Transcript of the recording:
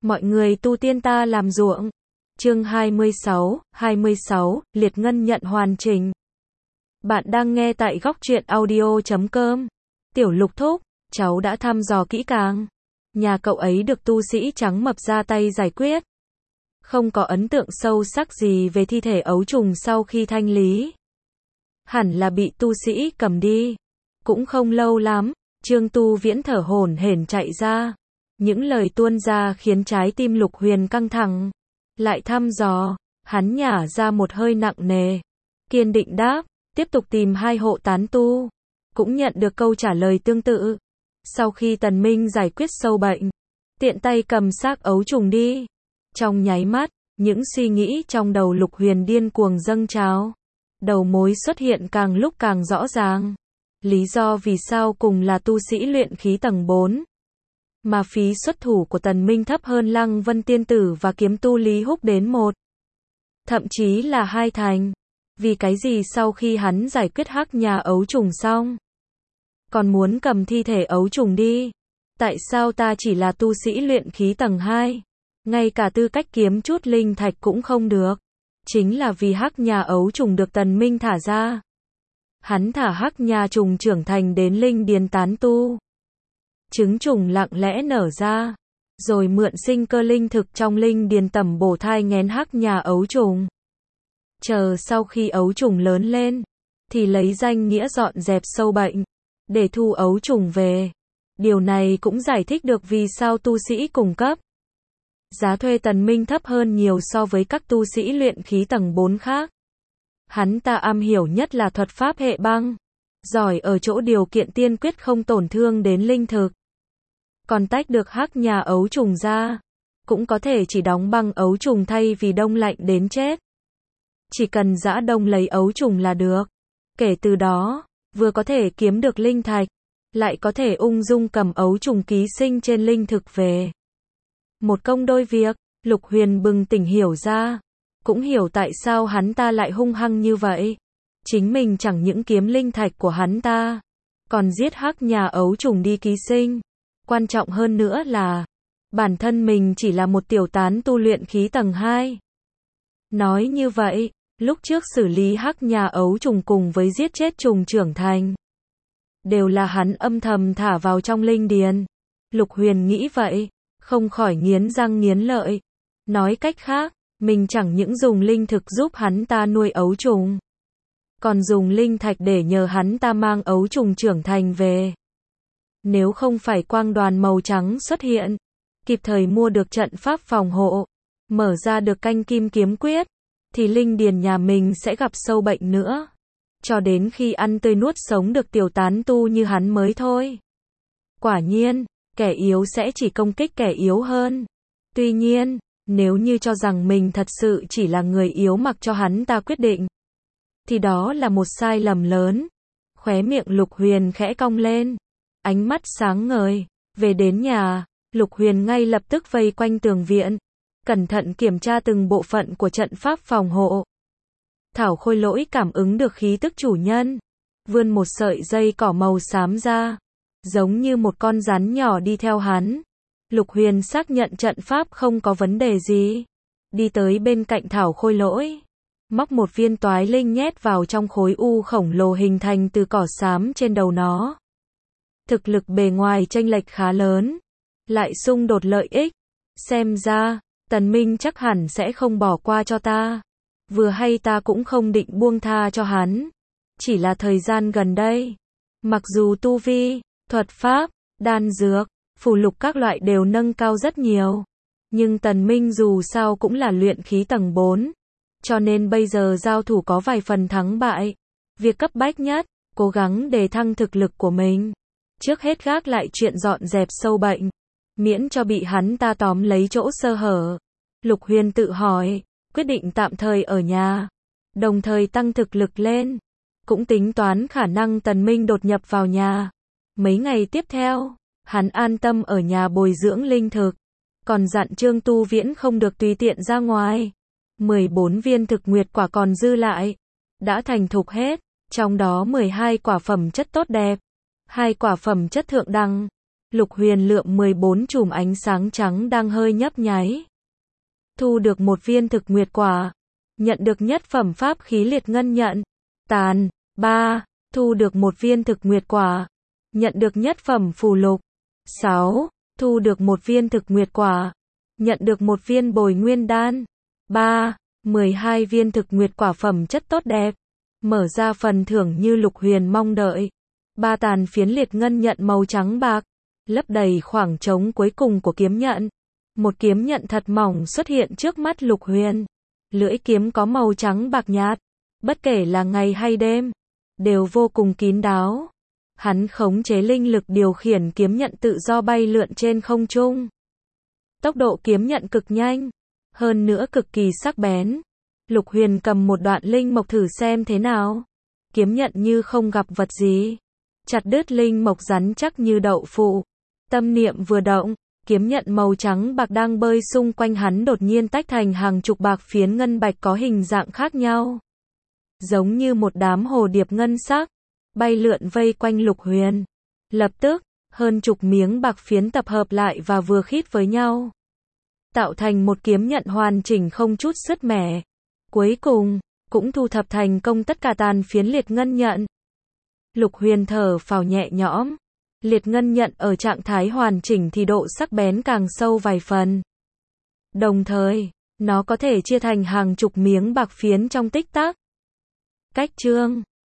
Mọi người tu tiên ta làm ruộng. Chương 26, liệt ngân nhận hoàn chỉnh. Bạn đang nghe tại góc truyện audio.com. Tiểu Lục thúc, cháu đã thăm dò kỹ càng. Nhà cậu ấy được tu sĩ trắng mập ra tay giải quyết. Không có ấn tượng sâu sắc gì về thi thể ấu trùng sau khi thanh lý. Hẳn là bị tu sĩ cầm đi. Cũng không lâu lắm, Trương Tu Viễn thở hổn hển chạy ra. Những lời tuôn ra khiến trái tim Lục Huyền căng thẳng. Lại thăm dò, hắn nhả ra một hơi nặng nề. Kiên định đáp, tiếp tục tìm 2 hộ tán tu. Cũng nhận được câu trả lời tương tự. Sau khi Tần Minh giải quyết sâu bệnh, tiện tay cầm xác ấu trùng đi. Trong nháy mắt, những suy nghĩ trong đầu Lục Huyền điên cuồng dâng trào. Đầu mối xuất hiện càng lúc càng rõ ràng. Lý do vì sao cùng là tu sĩ luyện khí tầng 4. Mà phí xuất thủ của Tần Minh thấp hơn Lăng Vân Tiên Tử và kiếm tu Lý Húc đến 1. Thậm chí là 2 thành. Vì cái gì sau khi hắn giải quyết hắc nhà ấu trùng xong, còn muốn cầm thi thể ấu trùng đi? Tại sao ta chỉ là tu sĩ luyện khí tầng 2? Ngay cả tư cách kiếm chút linh thạch cũng không được. Chính là vì hắc nhà ấu trùng được Tần Minh thả ra. Hắn thả hắc nha trùng trưởng thành đến linh điền tán tu. Trứng trùng lặng lẽ nở ra, rồi mượn sinh cơ linh thực trong linh điền tẩm bổ thai nghén hắc nha ấu trùng. Chờ sau khi ấu trùng lớn lên, thì lấy danh nghĩa dọn dẹp sâu bệnh, để thu ấu trùng về. Điều này cũng giải thích được vì sao tu sĩ cùng cấp giá thuê Tần Minh thấp hơn nhiều so với các tu sĩ luyện khí tầng 4 khác. Hắn ta am hiểu nhất là thuật pháp hệ băng, giỏi ở chỗ điều kiện tiên quyết không tổn thương đến linh thực. Còn tách được hắc nhà ấu trùng ra, cũng có thể chỉ đóng băng ấu trùng thay vì đông lạnh đến chết. Chỉ cần giã đông lấy ấu trùng là được. Kể từ đó, vừa có thể kiếm được linh thạch, lại có thể ung dung cầm ấu trùng ký sinh trên linh thực về. Một công đôi việc, Lục Huyền bừng tỉnh hiểu ra. Cũng hiểu tại sao hắn ta lại hung hăng như vậy. Chính mình chẳng những kiếm linh thạch của hắn ta, còn giết hắc nhà ấu trùng đi ký sinh. Quan trọng hơn nữa là, bản thân mình chỉ là một tiểu tán tu luyện khí tầng 2. Nói như vậy, lúc trước xử lý hắc nhà ấu trùng cùng với giết chết trùng trưởng thành, đều là hắn âm thầm thả vào trong linh điền. Lục Huyền nghĩ vậy, không khỏi nghiến răng nghiến lợi. Nói cách khác, mình chẳng những dùng linh thực giúp hắn ta nuôi ấu trùng, còn dùng linh thạch để nhờ hắn ta mang ấu trùng trưởng thành về. Nếu không phải quang đoàn màu trắng xuất hiện, kịp thời mua được trận pháp phòng hộ, mở ra được canh kim kiếm quyết, thì linh điền nhà mình sẽ gặp sâu bệnh nữa. Cho đến khi ăn tươi nuốt sống được tiểu tán tu như hắn mới thôi. Quả nhiên, kẻ yếu sẽ chỉ công kích kẻ yếu hơn. Tuy nhiên, nếu như cho rằng mình thật sự chỉ là người yếu mặc cho hắn ta quyết định, thì đó là một sai lầm lớn. Khóe miệng Lục Huyền khẽ cong lên, ánh mắt sáng ngời. Về đến nhà, Lục Huyền ngay lập tức vây quanh tường viện, cẩn thận kiểm tra từng bộ phận của trận pháp phòng hộ. Thảo Khôi Lỗi cảm ứng được khí tức chủ nhân, vươn một sợi dây cỏ màu xám ra, giống như một con rắn nhỏ đi theo hắn. Lục Huyền xác nhận trận pháp không có vấn đề gì, đi tới bên cạnh Thảo Khôi Lỗi, móc một viên toái linh nhét vào trong khối u khổng lồ hình thành từ cỏ xám trên đầu nó. Thực lực bề ngoài chênh lệch khá lớn, lại xung đột lợi ích. Xem ra, Tần Minh chắc hẳn sẽ không bỏ qua cho ta. Vừa hay ta cũng không định buông tha cho hắn. Chỉ là thời gian gần đây, mặc dù tu vi, thuật pháp, đan dược, phù lục các loại đều nâng cao rất nhiều, nhưng Tần Minh dù sao cũng là luyện khí tầng 4, cho nên bây giờ giao thủ có vài phần thắng bại. Việc cấp bách nhất, cố gắng đề thăng thực lực của mình. Trước hết gác lại chuyện dọn dẹp sâu bệnh, miễn cho bị hắn ta tóm lấy chỗ sơ hở. Lục Huyền tự hỏi, quyết định tạm thời ở nhà, đồng thời tăng thực lực lên. Cũng tính toán khả năng Tần Minh đột nhập vào nhà. Mấy ngày tiếp theo, hắn an tâm ở nhà bồi dưỡng linh thực, còn dặn Trương Tu Viễn không được tùy tiện ra ngoài. 14 viên thực nguyệt quả còn dư lại, đã thành thục hết, trong đó 12 quả phẩm chất tốt đẹp, 2 quả phẩm chất thượng đẳng. Lục Huyền lượm 14 chùm ánh sáng trắng đang hơi nhấp nháy. Thu được một viên thực nguyệt quả. Nhận được nhất phẩm pháp khí liệt ngân nhận. Tàn. 3. Thu được một viên thực nguyệt quả. Nhận được nhất phẩm phù lục. 6. Thu được một viên thực nguyệt quả. Nhận được một viên bồi nguyên đan. 3. 12 viên thực nguyệt quả phẩm chất tốt đẹp. Mở ra phần thưởng như Lục Huyền mong đợi. 3 tàn phiến liệt ngân nhận màu trắng bạc. Lấp đầy khoảng trống cuối cùng của kiếm nhận. Một kiếm nhận thật mỏng xuất hiện trước mắt Lục Huyền. Lưỡi kiếm có màu trắng bạc nhạt. Bất kể là ngày hay đêm, đều vô cùng kín đáo. Hắn khống chế linh lực điều khiển kiếm nhận tự do bay lượn trên không trung. Tốc độ kiếm nhận cực nhanh, hơn nữa cực kỳ sắc bén. Lục Huyền cầm một đoạn linh mộc thử xem thế nào. Kiếm nhận như không gặp vật gì. Chặt đứt linh mộc rắn chắc như đậu phụ. Tâm niệm vừa động, kiếm nhận màu trắng bạc đang bơi xung quanh hắn đột nhiên tách thành hàng chục bạc phiến ngân bạch có hình dạng khác nhau. Giống như một đám hồ điệp ngân sắc, bay lượn vây quanh Lục Huyền. Lập tức, hơn chục miếng bạc phiến tập hợp lại và vừa khít với nhau. Tạo thành một kiếm nhận hoàn chỉnh không chút sứt mẻ. Cuối cùng, cũng thu thập thành công tất cả tàn phiến liệt ngân nhận. Lục Huyền thở phào nhẹ nhõm. Liệt ngân nhận ở trạng thái hoàn chỉnh thì độ sắc bén càng sâu vài phần. Đồng thời, nó có thể chia thành hàng chục miếng bạc phiến trong tích tắc. Cách chương